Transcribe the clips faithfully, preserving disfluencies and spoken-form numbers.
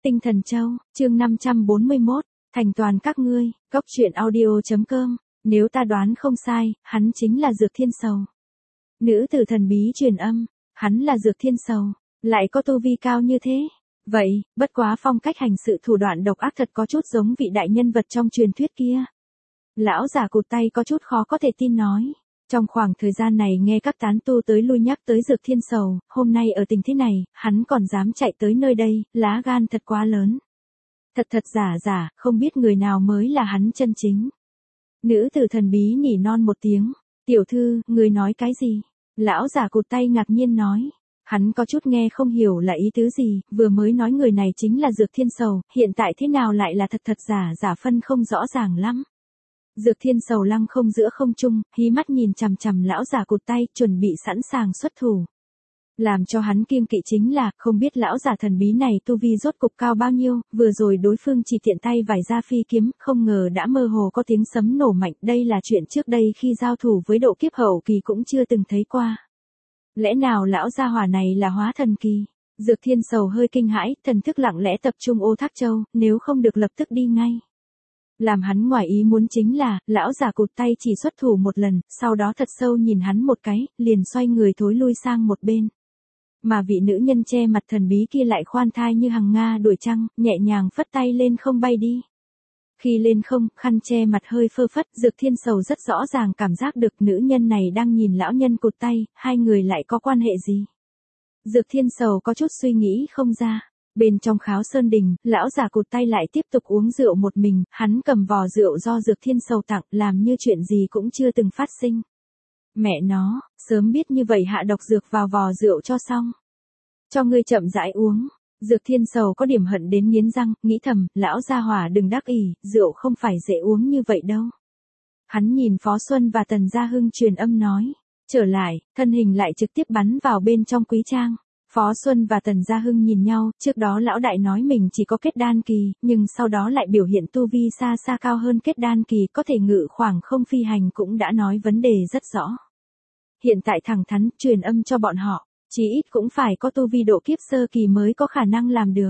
Tinh Thần Châu, chương năm trăm bốn mươi mốt, thành toàn các ngươi, cốc truyện audio.com, nếu ta đoán không sai, hắn chính là Dược Thiên Sầu. Nữ tử thần bí truyền âm, hắn là Dược Thiên Sầu, lại có tu vi cao như thế. Vậy, bất quá phong cách hành sự thủ đoạn độc ác thật có chút giống vị đại nhân vật trong truyền thuyết kia. Lão giả cụt tay có chút khó có thể tin nói. Trong khoảng thời gian này nghe các tán tu tới lui nhắc tới Dược Thiên Sầu, hôm nay ở tình thế này, hắn còn dám chạy tới nơi đây, lá gan thật quá lớn. Thật thật giả giả, không biết người nào mới là hắn chân chính. Nữ tử thần bí nỉ non một tiếng, tiểu thư, người nói cái gì? Lão giả cụt tay ngạc nhiên nói. Hắn có chút nghe không hiểu là ý tứ gì, vừa mới nói người này chính là Dược Thiên Sầu, hiện tại thế nào lại là thật thật giả giả phân không rõ ràng lắm. Dược Thiên Sầu lăng không giữa không trung, hí mắt nhìn chằm chằm lão giả cụt tay, chuẩn bị sẵn sàng xuất thủ. Làm cho hắn kiêng kỵ chính là, không biết lão giả thần bí này tu vi rốt cục cao bao nhiêu, vừa rồi đối phương chỉ tiện tay vải ra phi kiếm, không ngờ đã mơ hồ có tiếng sấm nổ mạnh, đây là chuyện trước đây khi giao thủ với độ kiếp hậu kỳ cũng chưa từng thấy qua. Lẽ nào lão gia hỏa này là hóa thần kỳ? Dược Thiên Sầu hơi kinh hãi, thần thức lặng lẽ tập trung Ô Thác Châu, nếu không được lập tức đi ngay. Làm hắn ngoài ý muốn chính là, lão giả cụt tay chỉ xuất thủ một lần, sau đó thật sâu nhìn hắn một cái, liền xoay người thối lui sang một bên. Mà vị nữ nhân che mặt thần bí kia lại khoan thai như hằng nga đuổi trăng, nhẹ nhàng phất tay lên không bay đi. Khi lên không, khăn che mặt hơi phơ phất, Dược Thiên Sầu rất rõ ràng cảm giác được nữ nhân này đang nhìn lão nhân cụt tay, hai người lại có quan hệ gì. Dược Thiên Sầu có chút suy nghĩ không ra. Bên trong Kháo Sơn Đình, lão giả cụt tay lại tiếp tục uống rượu một mình, hắn cầm vò rượu do Dược Thiên Sầu tặng, làm như chuyện gì cũng chưa từng phát sinh. Mẹ nó, sớm biết như vậy hạ độc dược vào vò rượu cho xong. Cho ngươi chậm rãi uống. Dược Thiên Sầu có điểm hận đến nghiến răng, nghĩ thầm, lão gia hỏa đừng đắc ỷ, rượu không phải dễ uống như vậy đâu. Hắn nhìn Phó Xuân và Tần Gia Hưng truyền âm nói, trở lại, thân hình lại trực tiếp bắn vào bên trong quý trang. Phó Xuân và Tần Gia Hưng nhìn nhau, trước đó lão đại nói mình chỉ có kết đan kỳ, nhưng sau đó lại biểu hiện tu vi xa xa cao hơn kết đan kỳ, có thể ngự khoảng không phi hành cũng đã nói vấn đề rất rõ. Hiện tại thẳng thắn truyền âm cho bọn họ, chí ít cũng phải có tu vi độ kiếp sơ kỳ mới có khả năng làm được.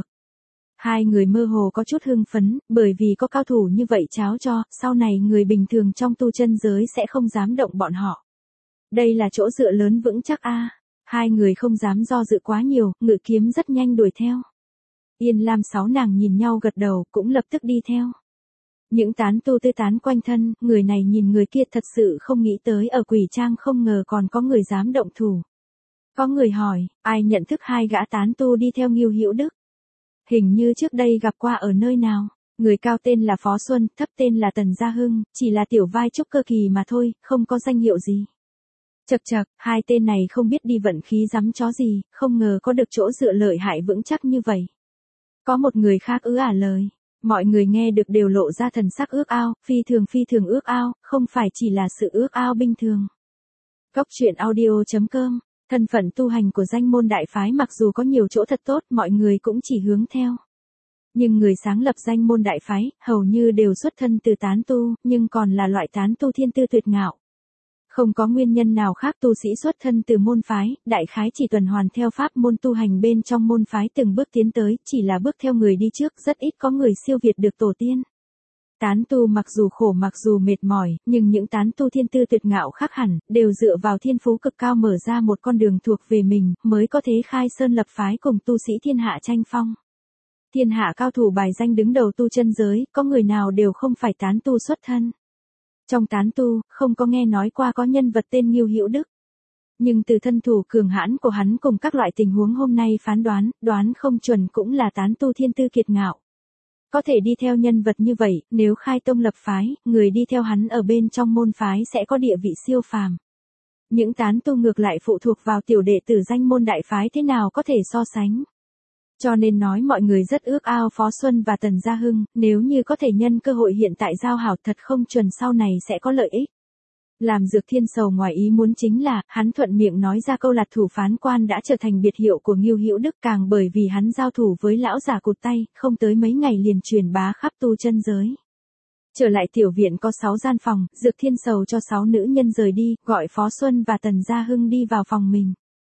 Hai người mơ hồ có chút hưng phấn, bởi vì có cao thủ như vậy cháo cho, sau này người bình thường trong tu chân giới sẽ không dám động bọn họ. Đây là chỗ dựa lớn vững chắc a. Hai người không dám do dự quá nhiều, ngự kiếm rất nhanh đuổi theo. Yên Lam sáu nàng nhìn nhau gật đầu, cũng lập tức đi theo. Những tán tu tê tán quanh thân, người này nhìn người kia thật sự không nghĩ tới ở Quỷ Trang không ngờ còn có người dám động thủ. Có người hỏi, ai nhận thức hai gã tán tu đi theo Ngưu Hữu Đức? Hình như trước đây gặp qua ở nơi nào. Người cao tên là Phó Xuân, thấp tên là Tần Gia Hưng, chỉ là tiểu vai trúc cơ kỳ mà thôi, không có danh hiệu gì. Chậc chậc, hai tên này không biết đi vận khí rắm chó gì, không ngờ có được chỗ dựa lợi hại vững chắc như vậy. Có một người khác ứ ả lời, mọi người nghe được đều lộ ra thần sắc ước ao, phi thường phi thường ước ao, không phải chỉ là sự ước ao bình thường. Cốc truyện audio.com, thân phận tu hành của danh môn đại phái mặc dù có nhiều chỗ thật tốt, mọi người cũng chỉ hướng theo. Nhưng người sáng lập danh môn đại phái, hầu như đều xuất thân từ tán tu, nhưng còn là loại tán tu thiên tư tuyệt ngạo. Không có nguyên nhân nào khác tu sĩ xuất thân từ môn phái, đại khái chỉ tuần hoàn theo pháp môn tu hành bên trong môn phái từng bước tiến tới, chỉ là bước theo người đi trước, rất ít có người siêu việt được tổ tiên. Tán tu mặc dù khổ mặc dù mệt mỏi, nhưng những tán tu thiên tư tuyệt ngạo khác hẳn, đều dựa vào thiên phú cực cao mở ra một con đường thuộc về mình, mới có thể khai sơn lập phái cùng tu sĩ thiên hạ tranh phong. Thiên hạ cao thủ bài danh đứng đầu tu chân giới, có người nào đều không phải tán tu xuất thân. Trong tán tu, không có nghe nói qua có nhân vật tên Ngưu Hữu Đức. Nhưng từ thân thủ cường hãn của hắn cùng các loại tình huống hôm nay phán đoán, đoán không chuẩn cũng là tán tu thiên tư kiệt ngạo. Có thể đi theo nhân vật như vậy, nếu khai tông lập phái, người đi theo hắn ở bên trong môn phái sẽ có địa vị siêu phàm. Những tán tu ngược lại phụ thuộc vào tiểu đệ tử danh môn đại phái thế nào có thể so sánh. Cho nên nói mọi người rất ước ao Phó Xuân và Tần Gia Hưng, nếu như có thể nhân cơ hội hiện tại giao hảo thật không chuẩn sau này sẽ có lợi ích. Làm Dược Thiên Sầu ngoài ý muốn chính là, hắn thuận miệng nói ra câu lạc thủ phán quan đã trở thành biệt hiệu của Ngưu Hữu Đức, càng bởi vì hắn giao thủ với lão giả cụt tay, không tới mấy ngày liền truyền bá khắp tu chân giới. Trở lại tiểu viện có sáu gian phòng, Dược Thiên Sầu cho sáu nữ nhân rời đi, gọi Phó Xuân và Tần Gia Hưng đi vào phòng mình.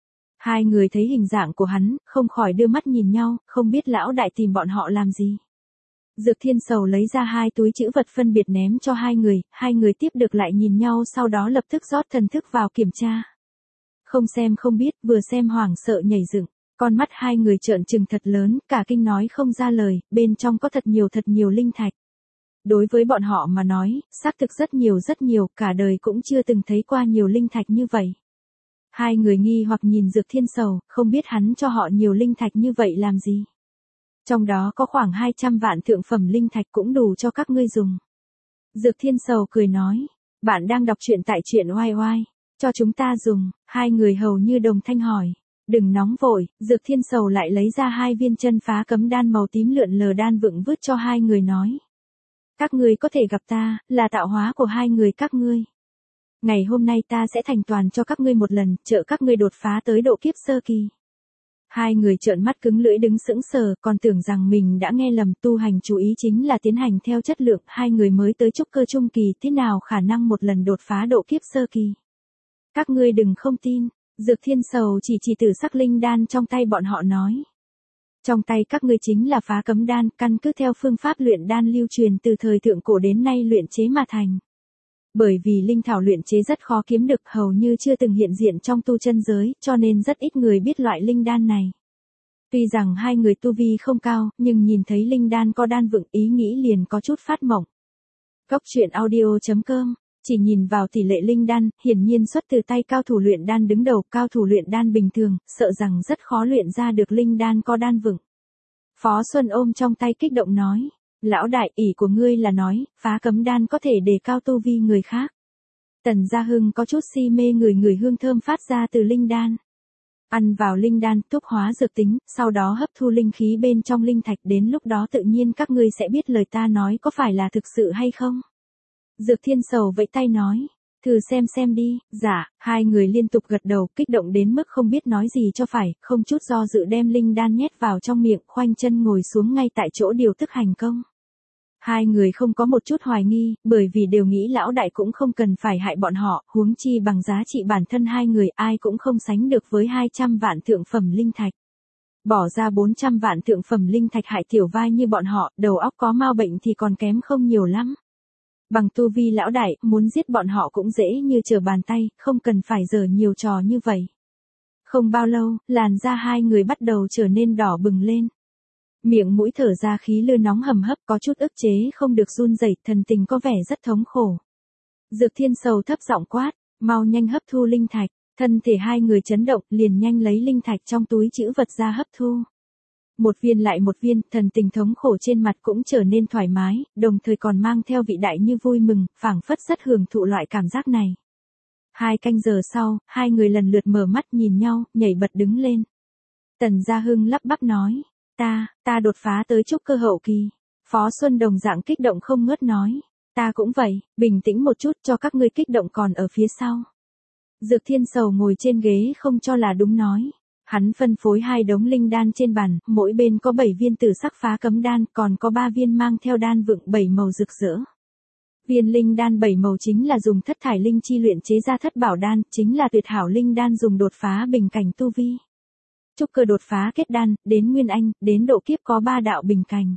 Hai người thấy hình dạng của hắn, không khỏi đưa mắt nhìn nhau, không biết lão đại tìm bọn họ làm gì. Dược Thiên Sầu lấy ra hai túi trữ vật phân biệt ném cho hai người, hai người tiếp được lại nhìn nhau sau đó lập tức rót thần thức vào kiểm tra. Không xem không biết, vừa xem hoảng sợ nhảy dựng, con mắt hai người trợn trừng thật lớn, cả kinh nói không ra lời, bên trong có thật nhiều thật nhiều linh thạch. Đối với bọn họ mà nói, xác thực rất nhiều rất nhiều, cả đời cũng chưa từng thấy qua nhiều linh thạch như vậy. Hai người nghi hoặc nhìn Dược Thiên Sầu, không biết hắn cho họ nhiều linh thạch như vậy làm gì. Trong đó có khoảng hai trăm vạn thượng phẩm linh thạch cũng đủ cho các ngươi dùng. Dược Thiên Sầu cười nói, bạn đang đọc truyện tại truyện oai oai, cho chúng ta dùng, hai người hầu như đồng thanh hỏi. Đừng nóng vội, Dược Thiên Sầu lại lấy ra hai viên chân phá cấm đan màu tím lượn lờ đan vựng vứt cho hai người nói. Các ngươi có thể gặp ta, là tạo hóa của hai người các ngươi. Ngày hôm nay ta sẽ thành toàn cho các ngươi một lần, trợ các ngươi đột phá tới độ kiếp sơ kỳ. Hai người trợn mắt cứng lưỡi đứng sững sờ, còn tưởng rằng mình đã nghe lầm, tu hành chú ý chính là tiến hành theo chất lượng, hai người mới tới trúc cơ trung kỳ, thế nào khả năng một lần đột phá độ kiếp sơ kỳ. Các ngươi đừng không tin, Dược Thiên Sầu chỉ chỉ tử sắc linh đan trong tay bọn họ nói. Trong tay các ngươi chính là phá cấm đan, căn cứ theo phương pháp luyện đan lưu truyền từ thời thượng cổ đến nay luyện chế mà thành. Bởi vì linh thảo luyện chế rất khó kiếm được, hầu như chưa từng hiện diện trong tu chân giới, cho nên rất ít người biết loại linh đan này. Tuy rằng hai người tu vi không cao, nhưng nhìn thấy linh đan có đan vựng, ý nghĩ liền có chút phát mộng. Góc truyện audio chấm com, chỉ nhìn vào tỷ lệ linh đan, hiển nhiên xuất từ tay cao thủ luyện đan đứng đầu, cao thủ luyện đan bình thường, sợ rằng rất khó luyện ra được linh đan có đan vựng. Phó Xuân ôm trong tay kích động nói. Lão đại, ỷ của ngươi là nói, phá cấm đan có thể đề cao tu vi người khác. Tần Gia Hưng có chút si mê người người hương thơm phát ra từ linh đan. Ăn vào linh đan, thúc hóa dược tính, sau đó hấp thu linh khí bên trong linh thạch, đến lúc đó tự nhiên các ngươi sẽ biết lời ta nói có phải là thực sự hay không. Dược Thiên Sầu vẫy tay nói, thử xem xem đi. Dạ, hai người liên tục gật đầu, kích động đến mức không biết nói gì cho phải, không chút do dự đem linh đan nhét vào trong miệng, khoanh chân ngồi xuống ngay tại chỗ điều tức hành công. Hai người không có một chút hoài nghi, bởi vì đều nghĩ lão đại cũng không cần phải hại bọn họ, huống chi bằng giá trị bản thân hai người ai cũng không sánh được với hai trăm vạn thượng phẩm linh thạch. Bỏ ra bốn trăm vạn thượng phẩm linh thạch hại tiểu vai như bọn họ, đầu óc có mau bệnh thì còn kém không nhiều lắm. Bằng tu vi lão đại, muốn giết bọn họ cũng dễ như trở bàn tay, không cần phải giở nhiều trò như vậy. Không bao lâu, làn da hai người bắt đầu trở nên đỏ bừng lên. Miệng mũi thở ra khí lư nóng hầm hấp, có chút ức chế không được run rẩy, thần tình có vẻ rất thống khổ. Dược Thiên Sầu thấp giọng quát, mau nhanh hấp thu linh thạch, thân thể hai người chấn động, liền nhanh lấy linh thạch trong túi trữ vật ra hấp thu. Một viên lại một viên, thần tình thống khổ trên mặt cũng trở nên thoải mái, đồng thời còn mang theo vị đại như vui mừng, phảng phất rất hưởng thụ loại cảm giác này. Hai canh giờ sau, hai người lần lượt mở mắt nhìn nhau, nhảy bật đứng lên. Tần Gia Hưng lắp bắp nói, ta, ta đột phá tới trúc cơ hậu kỳ. Phó Xuân đồng dạng kích động không ngớt nói, ta cũng vậy, bình tĩnh một chút cho các ngươi kích động còn ở phía sau. Dược Thiên Sầu ngồi trên ghế không cho là đúng nói. Hắn phân phối hai đống linh đan trên bàn, mỗi bên có bảy viên tử sắc phá cấm đan, còn có ba viên mang theo đan vựng bảy màu rực rỡ. Viên linh đan bảy màu chính là dùng thất thải linh chi luyện chế ra thất bảo đan, chính là tuyệt hảo linh đan dùng đột phá bình cảnh tu vi. Trúc cơ đột phá kết đan, đến nguyên anh, đến độ kiếp có ba đạo bình cảnh.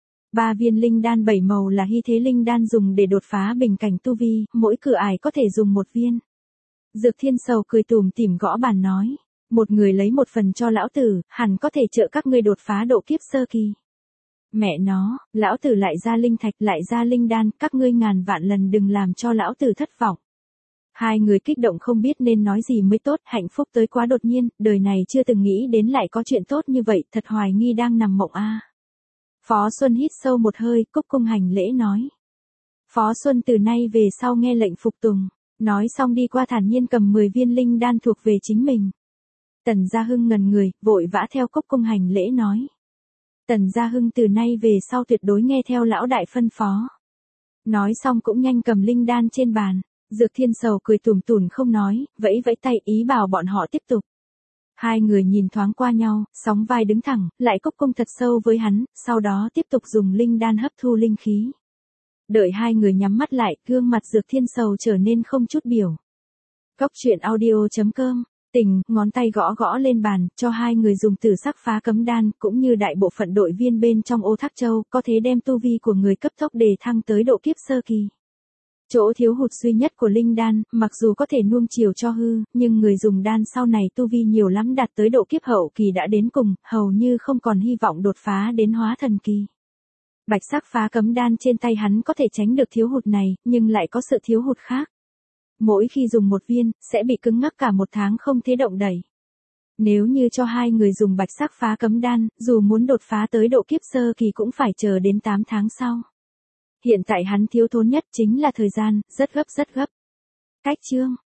Ba viên linh đan bảy màu là hy thế linh đan dùng để đột phá bình cảnh tu vi, mỗi cửa ải có thể dùng một viên. Dược Thiên Sầu cười tủm tỉm gõ bàn nói. Một người lấy một phần cho lão tử, hẳn có thể trợ các ngươi đột phá độ kiếp sơ kỳ. Mẹ nó, lão tử lại ra linh thạch lại ra linh đan, các ngươi ngàn vạn lần đừng làm cho lão tử thất vọng. Hai người kích động không biết nên nói gì mới tốt, hạnh phúc tới quá đột nhiên, đời này chưa từng nghĩ đến lại có chuyện tốt như vậy, thật hoài nghi đang nằm mộng a. À. Phó Xuân hít sâu một hơi, cúc cung hành lễ nói. Phó Xuân từ nay về sau nghe lệnh phục tùng, nói xong đi qua thản nhiên cầm mười viên linh đan thuộc về chính mình. Tần Gia Hưng ngần người, vội vã theo cúc cung hành lễ nói. Tần Gia Hưng từ nay về sau tuyệt đối nghe theo lão đại phân phó. Nói xong cũng nhanh cầm linh đan trên bàn. Dược Thiên Sầu cười tủm tủm không nói, vẫy vẫy tay ý bảo bọn họ tiếp tục. Hai người nhìn thoáng qua nhau, sóng vai đứng thẳng, lại cúc cung thật sâu với hắn, sau đó tiếp tục dùng linh đan hấp thu linh khí. Đợi hai người nhắm mắt lại, gương mặt Dược Thiên Sầu trở nên không chút biểu. Góc truyện audio chấm com tình, ngón tay gõ gõ lên bàn, cho hai người dùng tử sắc phá cấm đan, cũng như đại bộ phận đội viên bên trong Ô Thác Châu, có thể đem tu vi của người cấp tốc đề thăng tới độ kiếp sơ kỳ. Chỗ thiếu hụt duy nhất của linh đan, mặc dù có thể nuông chiều cho hư, nhưng người dùng đan sau này tu vi nhiều lắm đạt tới độ kiếp hậu kỳ đã đến cùng, hầu như không còn hy vọng đột phá đến hóa thần kỳ. Bạch sắc phá cấm đan trên tay hắn có thể tránh được thiếu hụt này, nhưng lại có sự thiếu hụt khác. Mỗi khi dùng một viên, sẽ bị cứng ngắc cả một tháng không thể động đẩy. Nếu như cho hai người dùng bạch sắc phá cấm đan, dù muốn đột phá tới độ kiếp sơ kỳ cũng phải chờ đến tám tháng sau. Hiện tại hắn thiếu thốn nhất chính là thời gian, rất gấp rất gấp. Cách chương